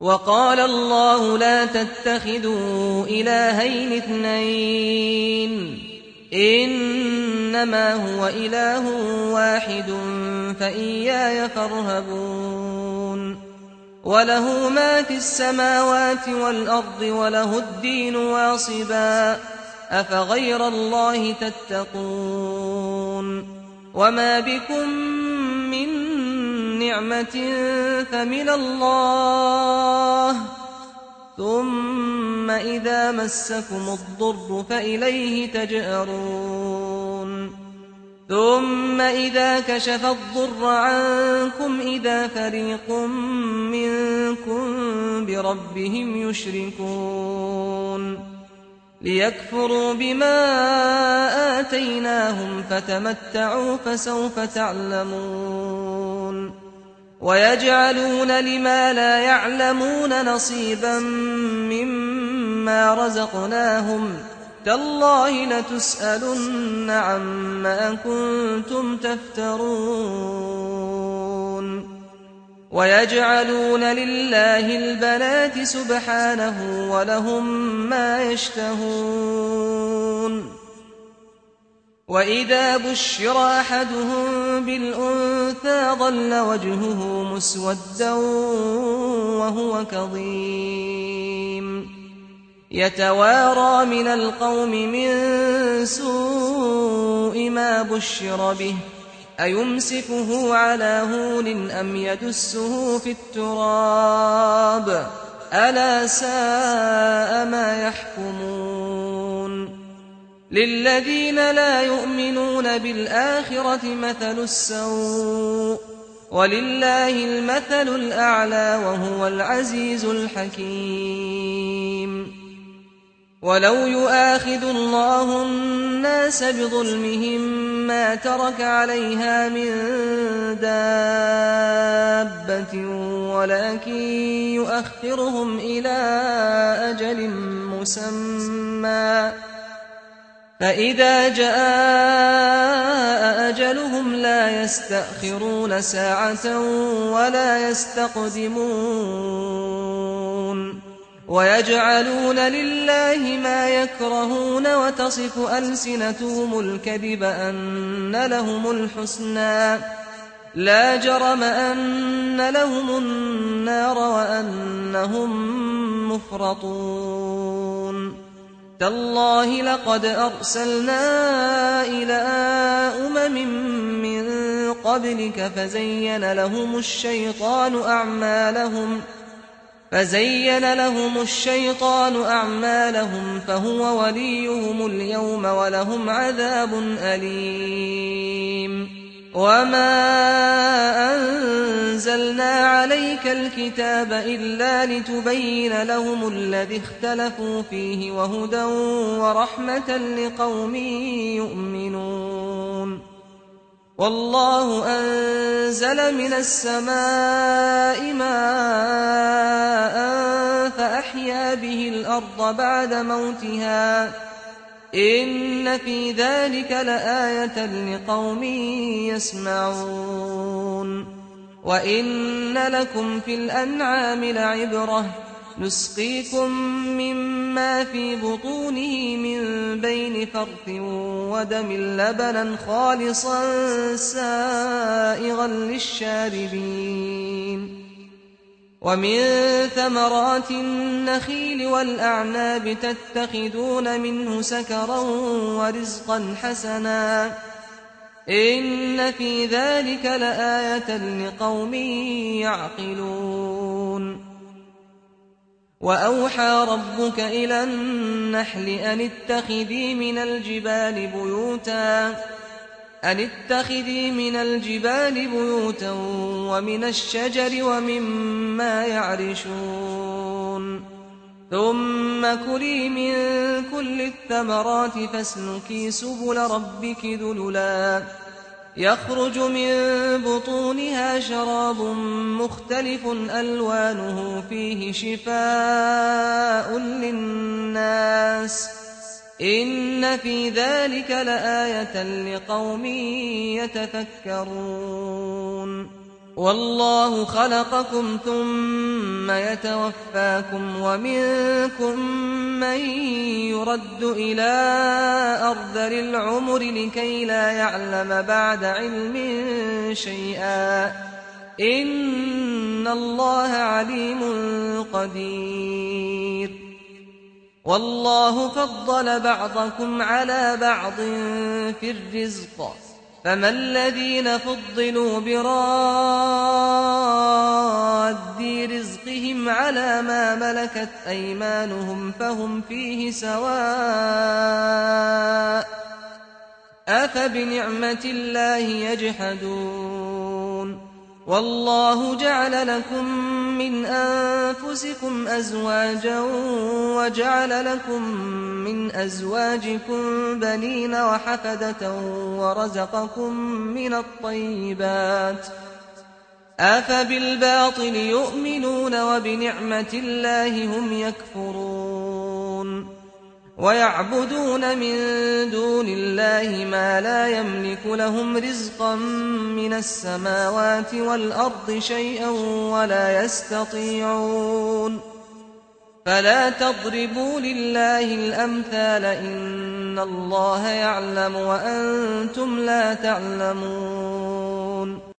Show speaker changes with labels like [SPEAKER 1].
[SPEAKER 1] وقال الله لا تتخذوا إلهين اثنين إنما هو إله واحد فإياي فارهبون وله ما في السماوات والأرض وله الدين واصبا أفغير الله تتقون وما بكم من نعمة فمن الله ثم إذا مسكم الضر فإليه تجأرون ثم إذا كشف الضر عنكم إذا فريق منكم بربهم يشركون ليكفروا بما آتيناهم فتمتعوا فسوف تعلمون ويجعلون لما لا يعلمون نصيبا مما رزقناهم تالله لتسألن عما كنتم تفترون ويجعلون لله البنات سبحانه ولهم ما يشتهون وإذا بشر أحدهم بالأنثى ظل وجهه مسودا وهو كظيم يتوارى من القوم من سوء ما بشر به أيمسكه على هون أم يدسه في التراب ألا ساء ما يحكمون للذين لا يؤمنون بالآخرة مثل السوء ولله المثل الأعلى وهو العزيز الحكيم ولو يؤاخذ الله الناس بظلمهم ما ترك عليها من دابة ولكن يؤخرهم إلى أجل مسمى فإذا جاء أجلهم لا يستأخرون ساعة ولا يستقدمون ويجعلون لله ما يكرهون وتصف ألسنتهم الكذب أن لهم الحسنى لا جرم أن لهم النار وأنهم مفرطون تالله لقد أرسلنا إلى من قبلك فزين لهم الشيطان أعمالهم فهو وليهم اليوم ولهم عذاب أليم وما أنزلنا عليك الكتاب إلا لتبين لهم الذي اختلفوا فيه وهدى ورحمة لقوم يؤمنون والله أنزل من السماء ماء فأحيا به الأرض بعد موتها إن في ذلك لآية لقوم يسمعون وإن لكم في الأنعام لعبرة نسقيكم مما في بطونه من بين فرث ودم لبنا خالصا سائغا للشاربين ومن ثمرات النخيل والأعناب تتخذون منه سكرا ورزقا حسنا إن في ذلك لآية لقوم يعقلون وأوحى ربك إلى النحل أن اتخذي من الجبال بيوتا ومن الشجر ومما يعرشون ثم كلي من كل الثمرات فاسلكي سبل ربك ذللا يخرج من بطونها شراب مختلف ألوانه فيه شفاء للناس إن في ذلك لآية لقوم يتفكرون والله خلقكم ثم يتوفاكم ومنكم من يرد إلى أرذل العمر لكي لا يعلم بعد علم شيئا إن الله عليم قدير والله فضل بعضكم على بعض في الرزق فما الذين فضلوا براد رزقهم على ما ملكت أيمانهم فهم فيه سواء أفبنعمة الله يجحدون والله جعل لكم من أنفسكم أزواجا وجعل لكم من أزواجكم بنين وحفدة ورزقكم من الطيبات أفبالباطل يؤمنون وبنعمة الله هم يكفرون ويعبدون من دون الله ما لا يملك لهم رزقا من السماوات والأرض شيئا ولا يستطيعون فلا تضربوا لله الأمثال إن الله يعلم وأنتم لا تعلمون